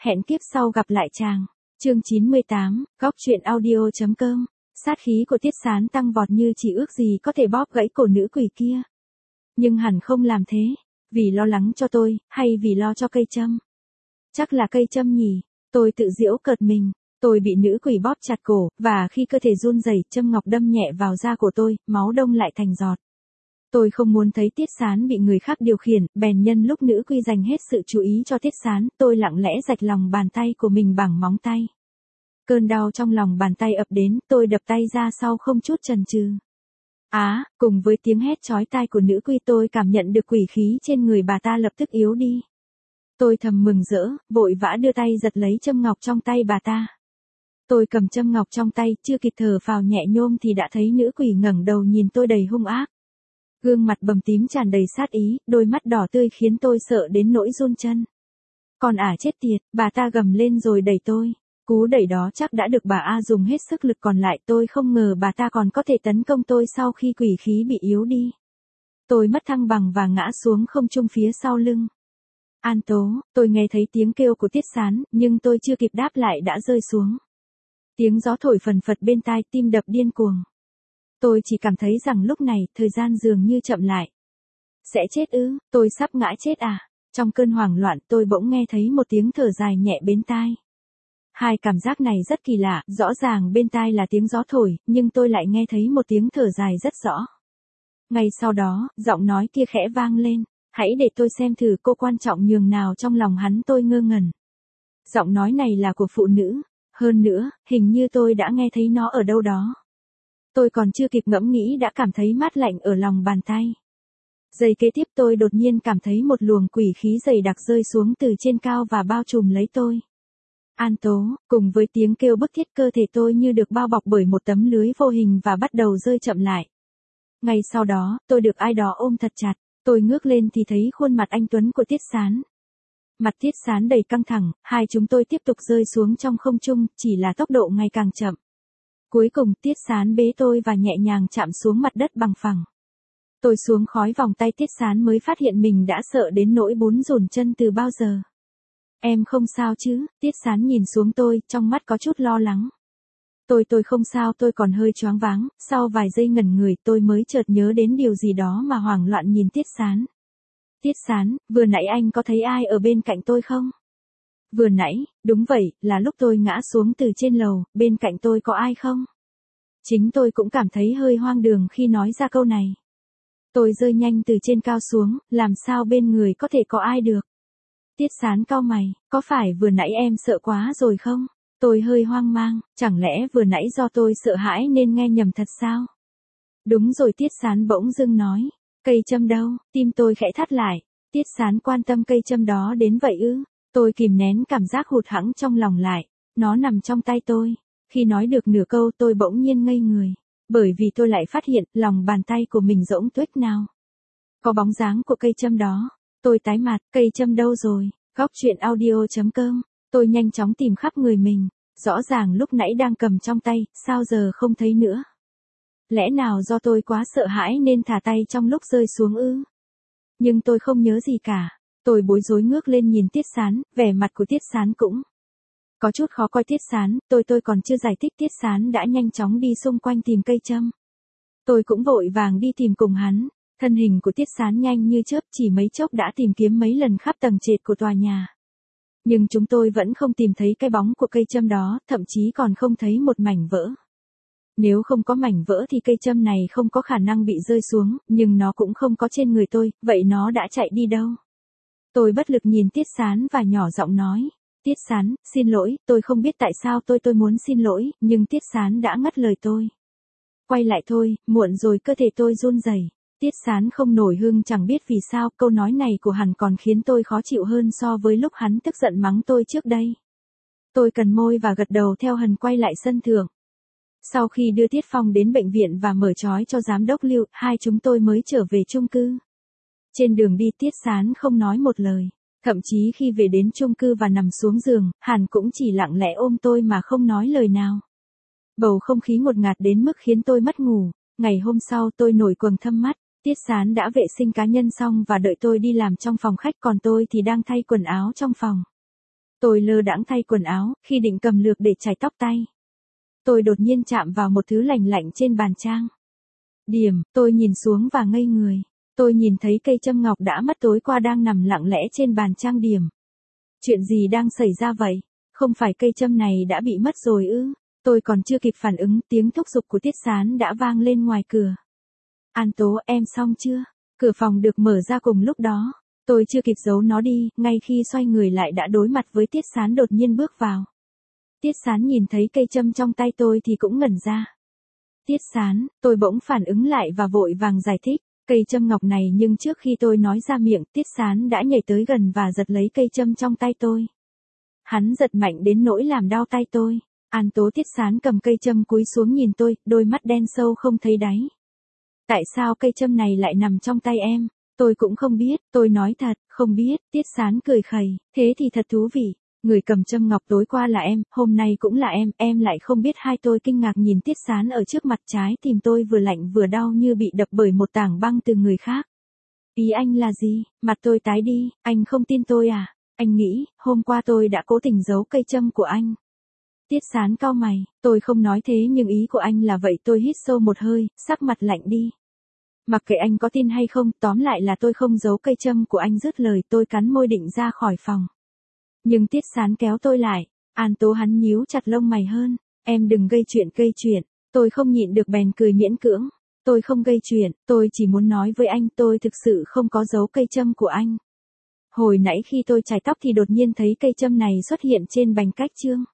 Hẹn kiếp sau gặp lại chàng. Chương 98, góc truyện audio.com. Sát khí của Tiết Sán tăng vọt như chỉ ước gì có thể bóp gãy cổ nữ quỷ kia. Nhưng hẳn không làm thế, vì lo lắng cho tôi, hay vì lo cho cây châm? Chắc là cây châm nhỉ, tôi tự giễu cợt mình. Tôi bị nữ quỷ bóp chặt cổ, và khi cơ thể run rẩy, châm ngọc đâm nhẹ vào da của tôi, máu đông lại thành giọt. Tôi không muốn thấy Tiết Sán bị người khác điều khiển, bèn nhân lúc nữ quỷ dành hết sự chú ý cho Tiết Sán, tôi lặng lẽ rạch lòng bàn tay của mình bằng móng tay. Cơn đau trong lòng bàn tay ập đến, tôi đập tay ra sau không chút chần chừ. Cùng với tiếng hét chói tai của nữ quỷ tôi cảm nhận được quỷ khí trên người bà ta lập tức yếu đi. Tôi thầm mừng rỡ, vội vã đưa tay giật lấy châm ngọc trong tay bà ta. Tôi cầm châm ngọc trong tay, chưa kịp thở phào nhẹ nhõm thì đã thấy nữ quỷ ngẩng đầu nhìn tôi đầy hung ác. Gương mặt bầm tím tràn đầy sát ý, đôi mắt đỏ tươi khiến tôi sợ đến nỗi run chân. Còn chết tiệt, bà ta gầm lên rồi đẩy tôi. Cú đẩy đó chắc đã được bà A dùng hết sức lực còn lại, tôi không ngờ bà ta còn có thể tấn công tôi sau khi quỷ khí bị yếu đi. Tôi mất thăng bằng và ngã xuống không trung phía sau lưng. An Tố, tôi nghe thấy tiếng kêu của Tiết Sán, nhưng tôi chưa kịp đáp lại đã rơi xuống. Tiếng gió thổi phần phật bên tai, tim đập điên cuồng. Tôi chỉ cảm thấy rằng lúc này, thời gian dường như chậm lại. Sẽ chết ư, tôi sắp ngã chết à? Trong cơn hoảng loạn tôi bỗng nghe thấy một tiếng thở dài nhẹ bên tai. Hai cảm giác này rất kỳ lạ, rõ ràng bên tai là tiếng gió thổi, nhưng tôi lại nghe thấy một tiếng thở dài rất rõ. Ngay sau đó, giọng nói kia khẽ vang lên, hãy để tôi xem thử cô quan trọng nhường nào trong lòng hắn. Tôi ngơ ngẩn. Giọng nói này là của phụ nữ, hơn nữa, hình như tôi đã nghe thấy nó ở đâu đó. Tôi còn chưa kịp ngẫm nghĩ đã cảm thấy mát lạnh ở lòng bàn tay. Giây kế tiếp tôi đột nhiên cảm thấy một luồng quỷ khí dày đặc rơi xuống từ trên cao và bao trùm lấy tôi. An Tố, cùng với tiếng kêu bức thiết, cơ thể tôi như được bao bọc bởi một tấm lưới vô hình và bắt đầu rơi chậm lại. Ngay sau đó, tôi được ai đó ôm thật chặt, tôi ngước lên thì thấy khuôn mặt anh tuấn của Tiết Sán. Mặt Tiết Sán đầy căng thẳng, hai chúng tôi tiếp tục rơi xuống trong không trung, chỉ là tốc độ ngày càng chậm. Cuối cùng Tiết Sán bế tôi và nhẹ nhàng chạm xuống mặt đất bằng phẳng. Tôi xuống khói vòng tay Tiết Sán mới phát hiện mình đã sợ đến nỗi bún rùn chân từ bao giờ. Em không sao chứ? Tiết Sán nhìn xuống tôi, trong mắt có chút lo lắng. Tôi không sao, tôi còn hơi choáng váng, sau vài giây ngẩn người tôi mới chợt nhớ đến điều gì đó mà hoảng loạn nhìn Tiết Sán. Tiết Sán, vừa nãy anh có thấy ai ở bên cạnh tôi không? Vừa nãy, đúng vậy, là lúc tôi ngã xuống từ trên lầu, bên cạnh tôi có ai không? Chính tôi cũng cảm thấy hơi hoang đường khi nói ra câu này. Tôi rơi nhanh từ trên cao xuống, làm sao bên người có thể có ai được? Tiết Sán cau mày, có phải vừa nãy em sợ quá rồi không? Tôi hơi hoang mang, chẳng lẽ vừa nãy do tôi sợ hãi nên nghe nhầm thật sao? Đúng rồi, Tiết Sán bỗng dưng nói. Cây châm đâu? Tim tôi khẽ thắt lại. Tiết Sán quan tâm cây châm đó đến vậy ư? Tôi kìm nén cảm giác hụt hẫng trong lòng lại. Nó nằm trong tay tôi. Khi nói được nửa câu tôi bỗng nhiên ngây người. Bởi vì tôi lại phát hiện lòng bàn tay của mình rỗng tuếch nào. Có bóng dáng của cây châm đó. Tôi tái mặt, cây châm đâu rồi? Góc truyện audio.com. Tôi nhanh chóng tìm khắp người mình. Rõ ràng lúc nãy đang cầm trong tay, sao giờ không thấy nữa? Lẽ nào do tôi quá sợ hãi nên thả tay trong lúc rơi xuống ư? Nhưng tôi không nhớ gì cả. Tôi bối rối ngước lên nhìn Tiết Sán, vẻ mặt của Tiết Sán cũng có chút khó coi. Tiết Sán, tôi còn chưa giải thích, Tiết Sán đã nhanh chóng đi xung quanh tìm cây châm. Tôi cũng vội vàng đi tìm cùng hắn. Thân hình của Tiết Sán nhanh như chớp, chỉ mấy chốc đã tìm kiếm mấy lần khắp tầng trệt của tòa nhà. Nhưng chúng tôi vẫn không tìm thấy cái bóng của cây châm đó, thậm chí còn không thấy một mảnh vỡ. Nếu không có mảnh vỡ thì cây châm này không có khả năng bị rơi xuống, nhưng nó cũng không có trên người tôi, vậy nó đã chạy đi đâu? Tôi bất lực nhìn Tiết Sán và nhỏ giọng nói. Tiết Sán, xin lỗi, tôi không biết tại sao tôi muốn xin lỗi, nhưng Tiết Sán đã ngắt lời tôi. Quay lại thôi, muộn rồi, cơ thể tôi run rẩy. Tiết Sán không nổi hưng, chẳng biết vì sao, câu nói này của hắn còn khiến tôi khó chịu hơn so với lúc hắn tức giận mắng tôi trước đây. Tôi cắn môi và gật đầu theo hắn quay lại sân thượng. Sau khi đưa Tiết Phong đến bệnh viện và mở trói cho giám đốc Lưu, hai chúng tôi mới trở về chung cư. Trên đường đi Tiết Sán không nói một lời. Thậm chí khi về đến chung cư và nằm xuống giường, hắn cũng chỉ lặng lẽ ôm tôi mà không nói lời nào. Bầu không khí ngột ngạt đến mức khiến tôi mất ngủ. Ngày hôm sau tôi nổi quầng thâm mắt. Tiết Sán đã vệ sinh cá nhân xong và đợi tôi đi làm trong phòng khách, còn tôi thì đang thay quần áo trong phòng. Tôi lơ đãng thay quần áo, khi định cầm lược để chải tóc tay. Tôi đột nhiên chạm vào một thứ lành lạnh trên bàn trang điểm, tôi nhìn xuống và ngây người. Tôi nhìn thấy cây châm ngọc đã mất tối qua đang nằm lặng lẽ trên bàn trang điểm. Chuyện gì đang xảy ra vậy? Không phải cây châm này đã bị mất rồi ư? Tôi còn chưa kịp phản ứng, tiếng thúc giục của Tiết Sán đã vang lên ngoài cửa. An Tố, em xong chưa? Cửa phòng được mở ra cùng lúc đó. Tôi chưa kịp giấu nó đi, ngay khi xoay người lại đã đối mặt với Tiết Sán đột nhiên bước vào. Tiết Sán nhìn thấy cây châm trong tay tôi thì cũng ngẩn ra. Tiết Sán, tôi bỗng phản ứng lại và vội vàng giải thích. Cây châm ngọc này, nhưng trước khi tôi nói ra miệng, Tiết Sán đã nhảy tới gần và giật lấy cây châm trong tay tôi. Hắn giật mạnh đến nỗi làm đau tay tôi. An Tố, Tiết Sán cầm cây châm cúi xuống nhìn tôi, đôi mắt đen sâu không thấy đáy. Tại sao cây châm này lại nằm trong tay em? Tôi cũng không biết, tôi nói thật, không biết. Tiết Sán cười khẩy, thế thì thật thú vị. Người cầm châm ngọc tối qua là em, hôm nay cũng là em lại không biết. Hai tôi kinh ngạc nhìn Tiết Sán ở trước mặt, trái tim tôi vừa lạnh vừa đau như bị đập bởi một tảng băng từ người khác. Ý anh là gì? Mặt tôi tái đi, anh không tin tôi à? Anh nghĩ, hôm qua tôi đã cố tình giấu cây châm của anh. Tiết Sán cau mày, tôi không nói thế nhưng ý của anh là vậy. Tôi hít sâu một hơi, sắc mặt lạnh đi. Mặc kệ anh có tin hay không, tóm lại là tôi không giấu cây châm của anh. Dứt lời tôi cắn môi định ra khỏi phòng. Nhưng Tiết Sán kéo tôi lại. An Tố, hắn nhíu chặt lông mày hơn. Em đừng gây chuyện. Tôi không nhịn được bèn cười miễn cưỡng. Tôi không gây chuyện, tôi chỉ muốn nói với anh tôi thực sự không có giấu cây châm của anh. Hồi nãy khi tôi chải tóc thì đột nhiên thấy cây châm này xuất hiện trên bành cách chương.